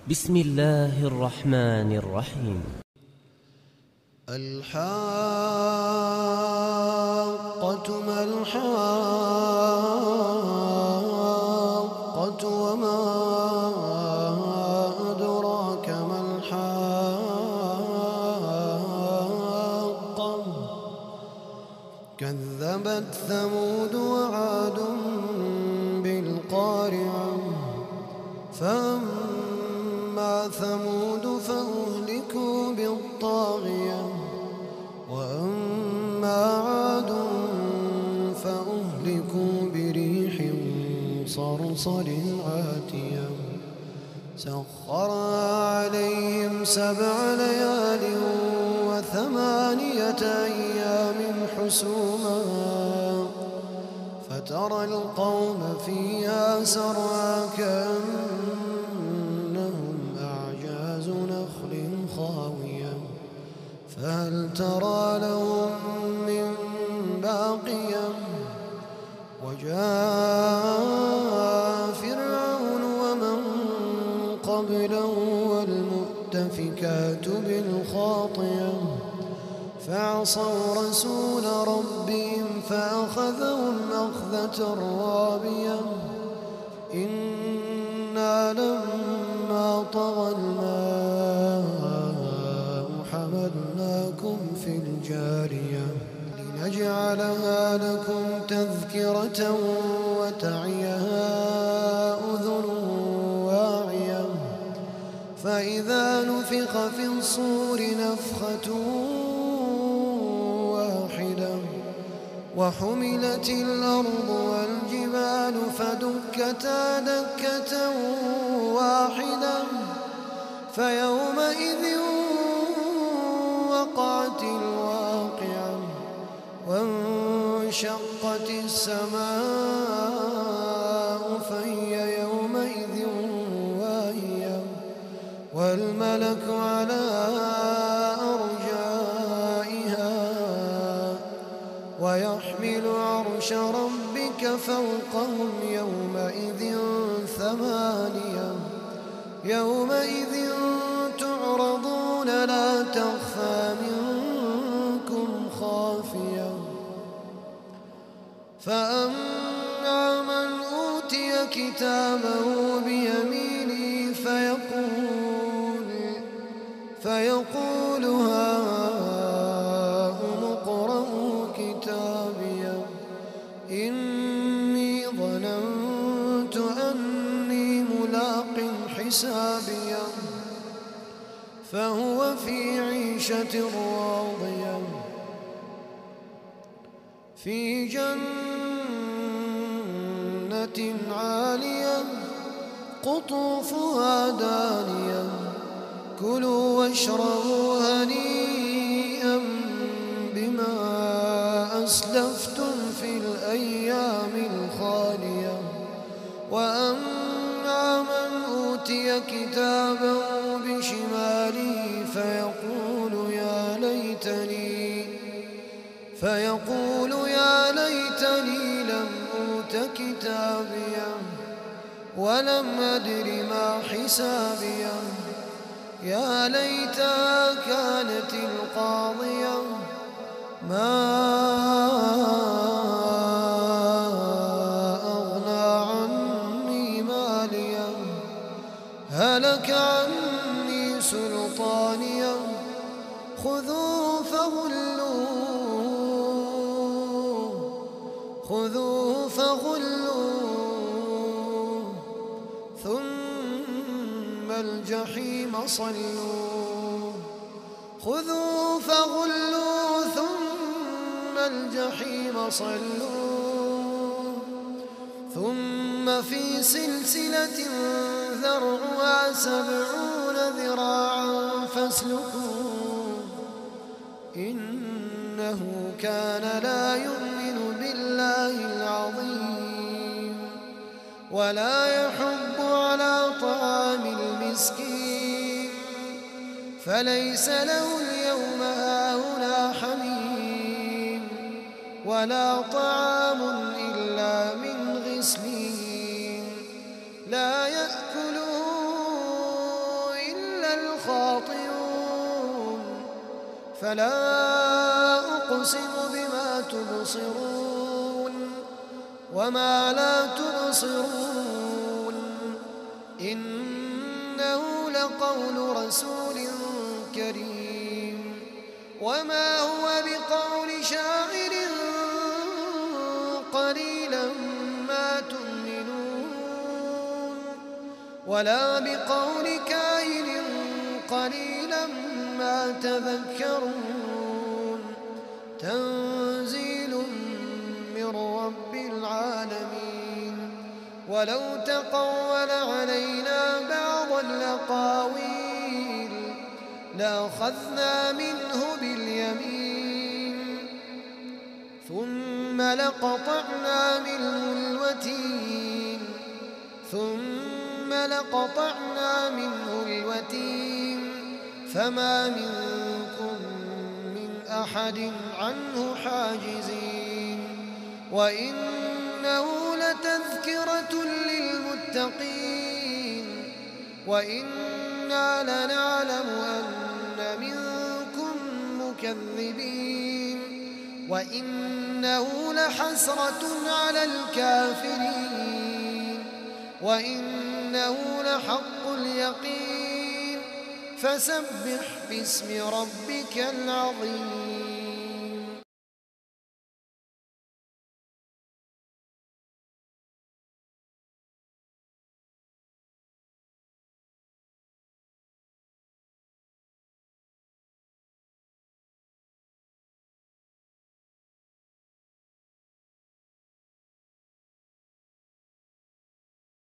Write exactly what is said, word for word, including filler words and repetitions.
بسم الله الرحمن الرحيم. الحاقة ما الحاقة وما أدراك ما الحاقة كذبت ثمود وعاد بالقارعة فأما ثمود فأهلكوا بالطاغية وأما عاد فأهلكوا بريح صرصر عاتية سخرها عليهم سبع ليال وثمانية أيام حسوما فترى القوم فيها سرعى كأنهم أعجاز نخل خاوية فهل ترى لهم من باقية وجاء فرعون ومن قبله والمؤتفكات بالخاطئة فعصوا رسول ربهم فأخذهم أخذة رابية إنا لما طغى الماء حملناكم في الجارية لنجعلها لكم تذكرة وتعيها أذن واعية فإذا نفخ في الصور نفخة واحدة وحملت الأرض والجبال فدكتا دكة واحدة فيومئذ وقعت الواقعة وانشقت السماء فهي يومئذ واهية والملك على أرجائها ويحمل عرش ربك فوقهم يومئذ ثمانية يومئذ تعرضون لا تخفى منكم خافية فأما من أوتي كتابه بيمينه فيقول فيقول هاؤم اقرءوا كتابيه إني ظننت أني ملاق حسابيه فهو في عيشة راضية في جنة عالية قطوفها دانية كلوا واشربوا هنيئا بما أسلفتم في الأيام الخالية وأما من أوتي كتابه بشماله فيقول يا ليتني فيقول يا ليتني لم أوت كتابيه ولم أدر ما حسابيه يا ليتها كانت القاضية ما أغنى عني ماليه هلك عني سلطانيه خذوه فغلوه خذوه فغلوه ثم الجحيم صلوه خذوه فغلوه ثم الجحيم صلوه ثم في سلسلة ذرعها سبعون ذراعا فاسلكوه إنه كان لا يؤمن بالله العظيم ولا يحض على طعام المسكين فليس له اليوم هاهنا حميم ولا طعام إلا من غسلين لا يأكله لخاطئون فلا أقسم بما تبصرون وما لا تبصرون إنه لقول رسول كريم وما هو بقول شاعر قليلا ما تؤمنون ولا بقول كاهن قليلا ما تذكرون تنزيل من رب العالمين ولو تقول علينا بعض الأقاويل لأخذنا منه باليمين ثم لقطعنا منه الوتين ثم لقطعنا منه الوتين فما منكم من أحد عنه حاجزين وإنه لتذكرة للمتقين وإنا لنعلم أن منكم مكذبين وإنه لحسرة على الكافرين وإنه لحق اليقين فسبح باسم ربك العظيم.